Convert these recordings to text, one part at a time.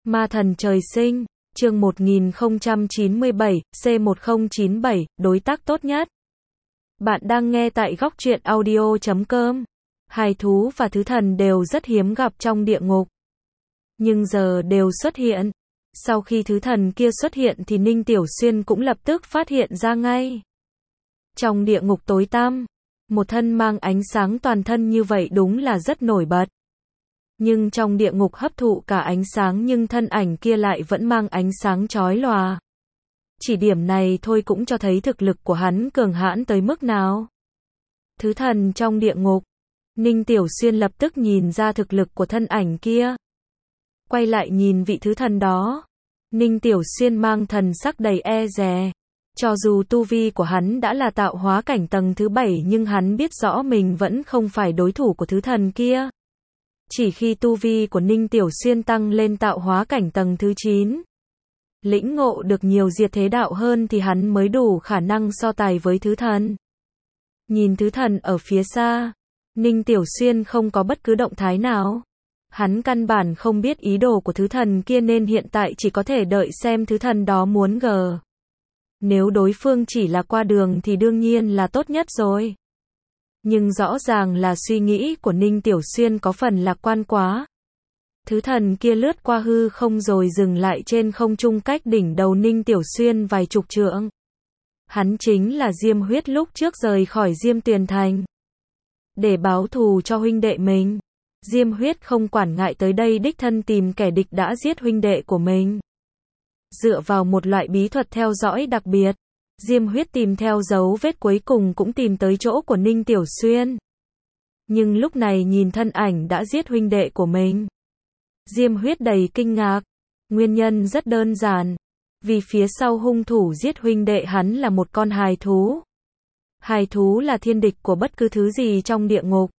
Ma thần trời sinh, chương 1097, C1097, đối tác tốt nhất. Bạn đang nghe tại góc truyện audio.com. Hài thú và thứ thần đều rất hiếm gặp trong địa ngục. Nhưng giờ đều xuất hiện. Sau khi thứ thần kia xuất hiện thì Ninh Tiểu Xuyên cũng lập tức phát hiện ra ngay. Trong địa ngục tối tăm, một thân mang ánh sáng toàn thân như vậy đúng là rất nổi bật. Nhưng trong địa ngục hấp thụ cả ánh sáng nhưng thân ảnh kia lại vẫn mang ánh sáng chói lòa. Chỉ điểm này thôi cũng cho thấy thực lực của hắn cường hãn tới mức nào. Thứ thần trong địa ngục. Ninh Tiểu Xuyên lập tức nhìn ra thực lực của thân ảnh kia. Quay lại nhìn vị thứ thần đó. Ninh Tiểu Xuyên mang thần sắc đầy e dè. Cho dù tu vi của hắn đã là tạo hóa cảnh tầng thứ 7 nhưng hắn biết rõ mình vẫn không phải đối thủ của thứ thần kia. Chỉ khi tu vi của Ninh Tiểu Xuyên tăng lên tạo hóa cảnh tầng thứ 9, lĩnh ngộ được nhiều diệt thế đạo hơn thì hắn mới đủ khả năng so tài với thứ thần. Nhìn thứ thần ở phía xa, Ninh Tiểu Xuyên không có bất cứ động thái nào. Hắn căn bản không biết ý đồ của thứ thần kia nên hiện tại chỉ có thể đợi xem thứ thần đó muốn gờ. Nếu đối phương chỉ là qua đường thì đương nhiên là tốt nhất rồi. Nhưng rõ ràng là suy nghĩ của Ninh Tiểu Xuyên có phần lạc quan quá. Thứ thần kia lướt qua hư không rồi dừng lại trên không trung cách đỉnh đầu Ninh Tiểu Xuyên vài chục trượng. Hắn chính là Diêm Huyết lúc trước rời khỏi Diêm Tuyền Thành. Để báo thù cho huynh đệ mình, Diêm Huyết không quản ngại tới đây đích thân tìm kẻ địch đã giết huynh đệ của mình. Dựa vào một loại bí thuật theo dõi đặc biệt, Diêm Huyết tìm theo dấu vết cuối cùng cũng tìm tới chỗ của Ninh Tiểu Xuyên. Nhưng lúc này nhìn thân ảnh đã giết huynh đệ của mình, Diêm Huyết đầy kinh ngạc. Nguyên nhân rất đơn giản. Vì phía sau hung thủ giết huynh đệ hắn là một con hài thú. Hài thú là thiên địch của bất cứ thứ gì trong địa ngục.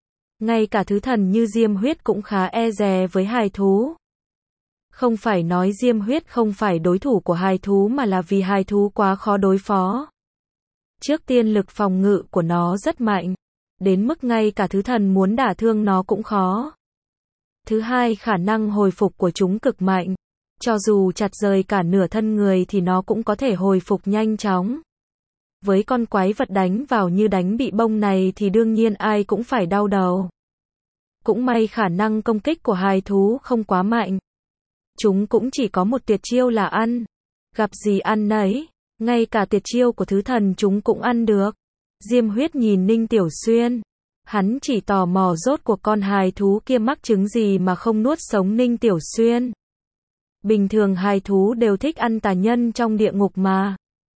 Ngay cả thứ thần như Diêm Huyết cũng khá e dè với hài thú. Không phải nói Diêm Huyết không phải đối thủ của hài thú mà là vì hài thú quá khó đối phó. Trước tiên lực phòng ngự của nó rất mạnh, đến mức ngay cả thứ thần muốn đả thương nó cũng khó. Thứ hai, khả năng hồi phục của chúng cực mạnh. Cho dù chặt rời cả nửa thân người thì nó cũng có thể hồi phục nhanh chóng. Với con quái vật đánh vào như đánh bị bông này thì đương nhiên ai cũng phải đau đầu. Cũng may khả năng công kích của hài thú không quá mạnh. Chúng cũng chỉ có một tuyệt chiêu là ăn. Gặp gì ăn nấy. Ngay cả tuyệt chiêu của thứ thần chúng cũng ăn được. Diêm Huyết nhìn Ninh Tiểu Xuyên. Hắn chỉ tò mò rốt cuộc con hài thú kia mắc chứng gì mà không nuốt sống Ninh Tiểu Xuyên. Bình thường hài thú đều thích ăn tà nhân trong địa ngục mà.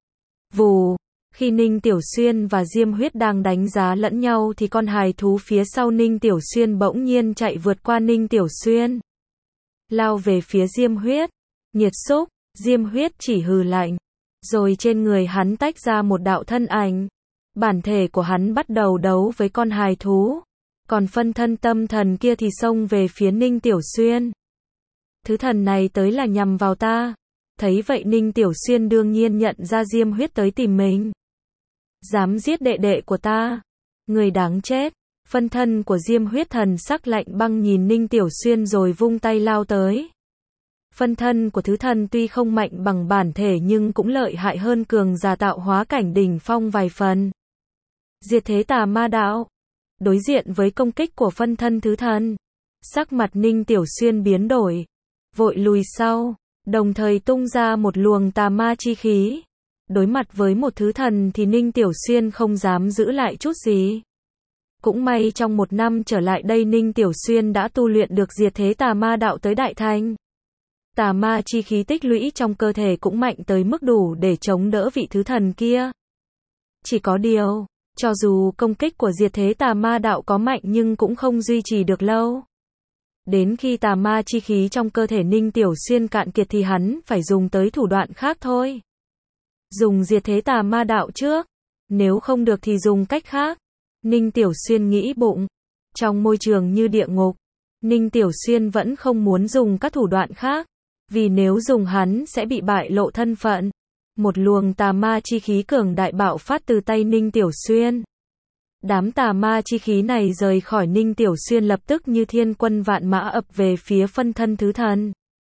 Vù, khi Ninh Tiểu Xuyên và Diêm Huyết đang đánh giá lẫn nhau thì con hài thú phía sau Ninh Tiểu Xuyên bỗng nhiên chạy vượt qua Ninh Tiểu Xuyên. Lao về phía Diêm Huyết. Nhiệt xúc, Diêm Huyết chỉ hừ lạnh. Rồi trên người hắn tách ra một đạo thân ảnh. Bản thể của hắn bắt đầu đấu với con hài thú. Còn phân thân tâm thần kia thì xông về phía Ninh Tiểu Xuyên. Thứ thần này tới là nhằm vào ta. Thấy vậy Ninh Tiểu Xuyên đương nhiên nhận ra Diêm Huyết tới tìm mình. Dám giết đệ đệ của ta. Người đáng chết. Phân thân của Diêm Huyết thần sắc lạnh băng nhìn Ninh Tiểu Xuyên rồi vung tay lao tới. Phân thân của thứ thần tuy không mạnh bằng bản thể nhưng cũng lợi hại hơn cường giả tạo hóa cảnh đỉnh phong vài phần. Diệt thế tà ma đạo. Đối diện với công kích của phân thân thứ thần, sắc mặt Ninh Tiểu Xuyên biến đổi, vội lùi sau, đồng thời tung ra một luồng tà ma chi khí. Đối mặt với một thứ thần thì Ninh Tiểu Xuyên không dám giữ lại chút gì. Cũng may trong một năm trở lại đây Ninh Tiểu Xuyên đã tu luyện được diệt thế tà ma đạo tới đại thành. Tà ma chi khí tích lũy trong cơ thể cũng mạnh tới mức đủ để chống đỡ vị thứ thần kia. Chỉ có điều, cho dù công kích của diệt thế tà ma đạo có mạnh nhưng cũng không duy trì được lâu. Đến khi tà ma chi khí trong cơ thể Ninh Tiểu Xuyên cạn kiệt thì hắn phải dùng tới thủ đoạn khác thôi. Dùng diệt thế tà ma đạo trước. Nếu không được thì dùng cách khác. Ninh Tiểu Xuyên nghĩ bụng. Trong môi trường như địa ngục, Ninh Tiểu Xuyên vẫn không muốn dùng các thủ đoạn khác. Vì nếu dùng hắn sẽ bị bại lộ thân phận. Một luồng tà ma chi khí cường đại bạo phát từ tay Ninh Tiểu Xuyên. Đám tà ma chi khí này rời khỏi Ninh Tiểu Xuyên lập tức như thiên quân vạn mã ập về phía phân thân thứ thần.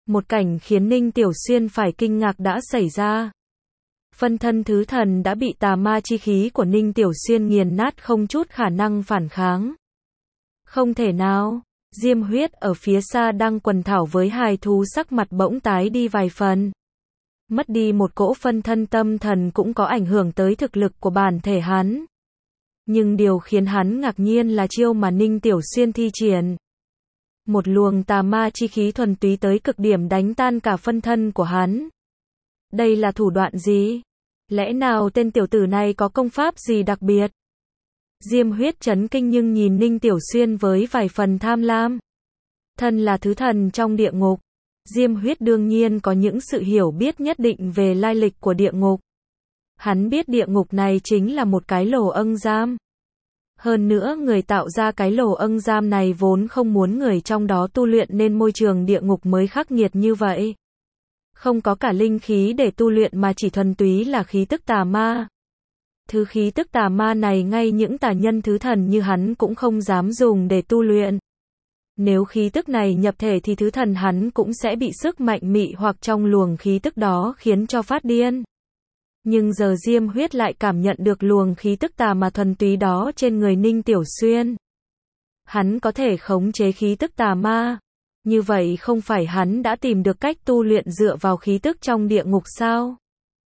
Một cảnh khiến Ninh Tiểu Xuyên phải kinh ngạc đã xảy ra. Phân thân thứ thần đã bị tà ma chi khí của Ninh Tiểu Xuyên nghiền nát không chút khả năng phản kháng. Không thể nào. Diêm Huyết ở phía xa đang quần thảo với hài thú sắc mặt bỗng tái đi vài phần. Mất đi một cỗ phân thân tâm thần cũng có ảnh hưởng tới thực lực của bản thể hắn. Nhưng điều khiến hắn ngạc nhiên là chiêu mà Ninh Tiểu Xuyên thi triển. Một luồng tà ma chi khí thuần túy tới cực điểm đánh tan cả phân thân của hắn. Đây là thủ đoạn gì? Lẽ nào tên tiểu tử này có công pháp gì đặc biệt? Diêm Huyết chấn kinh nhưng nhìn Ninh Tiểu Xuyên với vài phần tham lam. Thân là thứ thần trong địa ngục. Diêm Huyết đương nhiên có những sự hiểu biết nhất định về lai lịch của địa ngục. Hắn biết địa ngục này chính là một cái lỗ ân giam. Hơn nữa người tạo ra cái lỗ ân giam này vốn không muốn người trong đó tu luyện nên môi trường địa ngục mới khắc nghiệt như vậy. Không có cả linh khí để tu luyện mà chỉ thuần túy là khí tức tà ma. Thứ khí tức tà ma này ngay những tà nhân thứ thần như hắn cũng không dám dùng để tu luyện. Nếu khí tức này nhập thể thì thứ thần hắn cũng sẽ bị sức mạnh mị hoặc trong luồng khí tức đó khiến cho phát điên. Nhưng giờ Diêm Huyết lại cảm nhận được luồng khí tức tà mà thuần túy đó trên người Ninh Tiểu Xuyên. Hắn có thể khống chế khí tức tà ma. Như vậy không phải hắn đã tìm được cách tu luyện dựa vào khí tức trong địa ngục sao?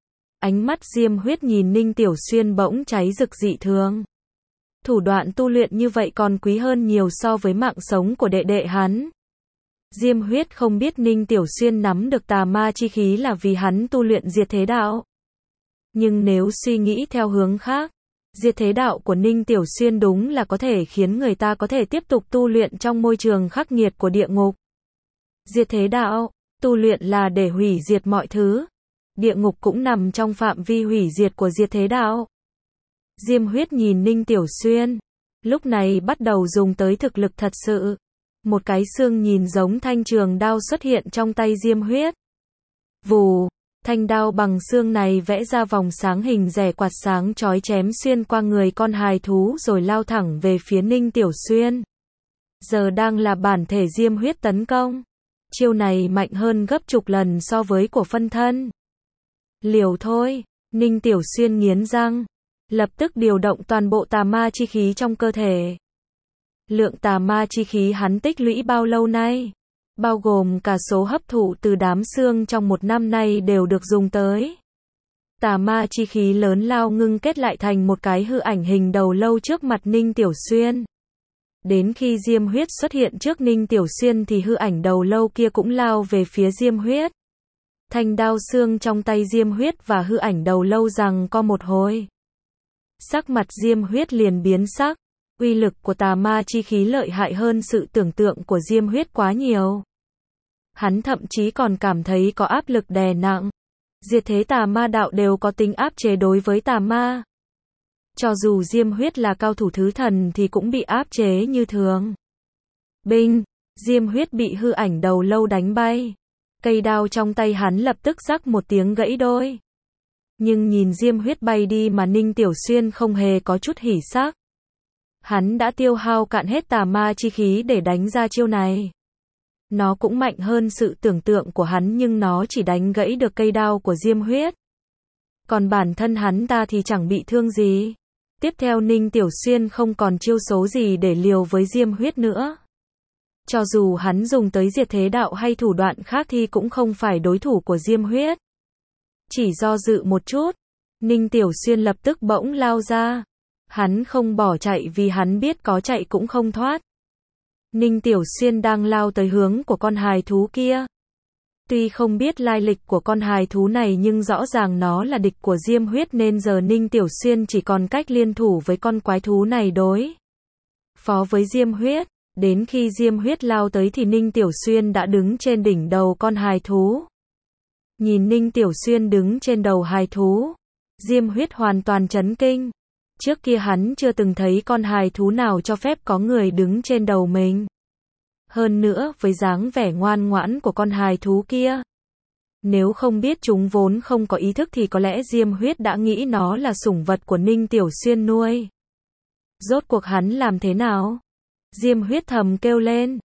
Ánh mắt Diêm Huyết nhìn Ninh Tiểu Xuyên bỗng cháy rực dị thường. Thủ đoạn tu luyện như vậy còn quý hơn nhiều so với mạng sống của đệ đệ hắn. Diêm Huyết không biết Ninh Tiểu Xuyên nắm được tà ma chi khí là vì hắn tu luyện diệt thế đạo. Nhưng nếu suy nghĩ theo hướng khác, diệt thế đạo của Ninh Tiểu Xuyên đúng là có thể khiến người ta có thể tiếp tục tu luyện trong môi trường khắc nghiệt của địa ngục. Diệt thế đạo, tu luyện là để hủy diệt mọi thứ. Địa ngục cũng nằm trong phạm vi hủy diệt của diệt thế đạo. Diêm Huyết nhìn Ninh Tiểu Xuyên, lúc này bắt đầu dùng tới thực lực thật sự. Một cái xương nhìn giống thanh trường đao xuất hiện trong tay Diêm Huyết. Vù, thanh đao bằng xương này vẽ ra vòng sáng hình rẻ quạt sáng chói chém xuyên qua người con hài thú rồi lao thẳng về phía Ninh Tiểu Xuyên. Giờ đang là bản thể Diêm Huyết tấn công. Chiêu này mạnh hơn gấp chục lần so với của phân thân. Liều thôi, Ninh Tiểu Xuyên nghiến răng, lập tức điều động toàn bộ tà ma chi khí trong cơ thể. Lượng tà ma chi khí hắn tích lũy bao lâu nay, bao gồm cả số hấp thụ từ đám xương trong một năm nay đều được dùng tới. Tà ma chi khí lớn lao ngưng kết lại thành một cái hư ảnh hình đầu lâu trước mặt Ninh Tiểu Xuyên. Đến khi Diêm Huyết xuất hiện trước Ninh Tiểu Xuyên thì hư ảnh đầu lâu kia cũng lao về phía Diêm Huyết. Thanh đao xương trong tay Diêm Huyết và hư ảnh đầu lâu giằng co một hồi. Sắc mặt Diêm Huyết liền biến sắc. Uy lực của tà ma chi khí lợi hại hơn sự tưởng tượng của Diêm Huyết quá nhiều. Hắn thậm chí còn cảm thấy có áp lực đè nặng. Diệt thế tà ma đạo đều có tính áp chế đối với tà ma. Cho dù Diêm Huyết là cao thủ thứ thần thì cũng bị áp chế như thường. Binh, Diêm Huyết bị hư ảnh đầu lâu đánh bay. Cây đao trong tay hắn lập tức rắc một tiếng gãy đôi. Nhưng nhìn Diêm Huyết bay đi mà Ninh Tiểu Xuyên không hề có chút hỉ sắc. Hắn đã tiêu hao cạn hết tà ma chi khí để đánh ra chiêu này. Nó cũng mạnh hơn sự tưởng tượng của hắn nhưng nó chỉ đánh gãy được cây đao của Diêm Huyết. Còn bản thân hắn ta thì chẳng bị thương gì. Tiếp theo Ninh Tiểu Xuyên không còn chiêu số gì để liều với Diêm Huyết nữa. Cho dù hắn dùng tới diệt thế đạo hay thủ đoạn khác thì cũng không phải đối thủ của Diêm Huyết. Chỉ do dự một chút, Ninh Tiểu Xuyên lập tức bỗng lao ra. Hắn không bỏ chạy vì hắn biết có chạy cũng không thoát. Ninh Tiểu Xuyên đang lao tới hướng của con hài thú kia. Tuy không biết lai lịch của con hài thú này nhưng rõ ràng nó là địch của Diêm Huyết nên giờ Ninh Tiểu Xuyên chỉ còn cách liên thủ với con quái thú này đối phó với Diêm Huyết. Đến khi Diêm Huyết lao tới thì Ninh Tiểu Xuyên đã đứng trên đỉnh đầu con hài thú. Nhìn Ninh Tiểu Xuyên đứng trên đầu hài thú, Diêm Huyết hoàn toàn chấn kinh. Trước kia hắn chưa từng thấy con hài thú nào cho phép có người đứng trên đầu mình. Hơn nữa với dáng vẻ ngoan ngoãn của con hài thú kia. Nếu không biết chúng vốn không có ý thức thì có lẽ Diêm Huyết đã nghĩ nó là sủng vật của Ninh Tiểu Xuyên nuôi. Rốt cuộc hắn làm thế nào? Diêm Huyết thầm kêu lên.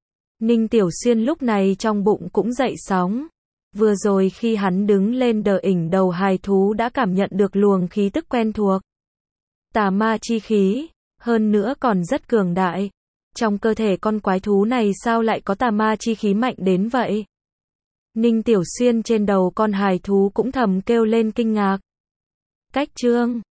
Ninh Tiểu Xuyên lúc này trong bụng cũng dậy sóng. Vừa rồi khi hắn đứng lên đờ ỉnh đầu hài thú đã cảm nhận được luồng khí tức quen thuộc. Tà ma chi khí, hơn nữa còn rất cường đại. Trong cơ thể con quái thú này sao lại có tà ma chi khí mạnh đến vậy? Ninh Tiểu Xuyên trên đầu con hài thú cũng thầm kêu lên kinh ngạc. Cách chương